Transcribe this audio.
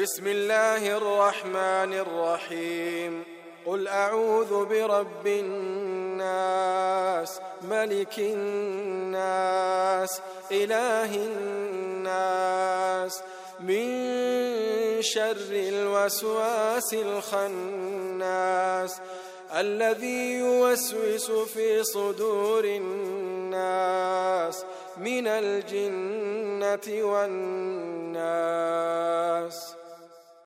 بسم الله الرحمن الرحيم. قل أعوذ برب الناس ملك الناس إله الناس من شر الوسواس الخناس الذي يوسوس في صدور الناس من الجنة والناس.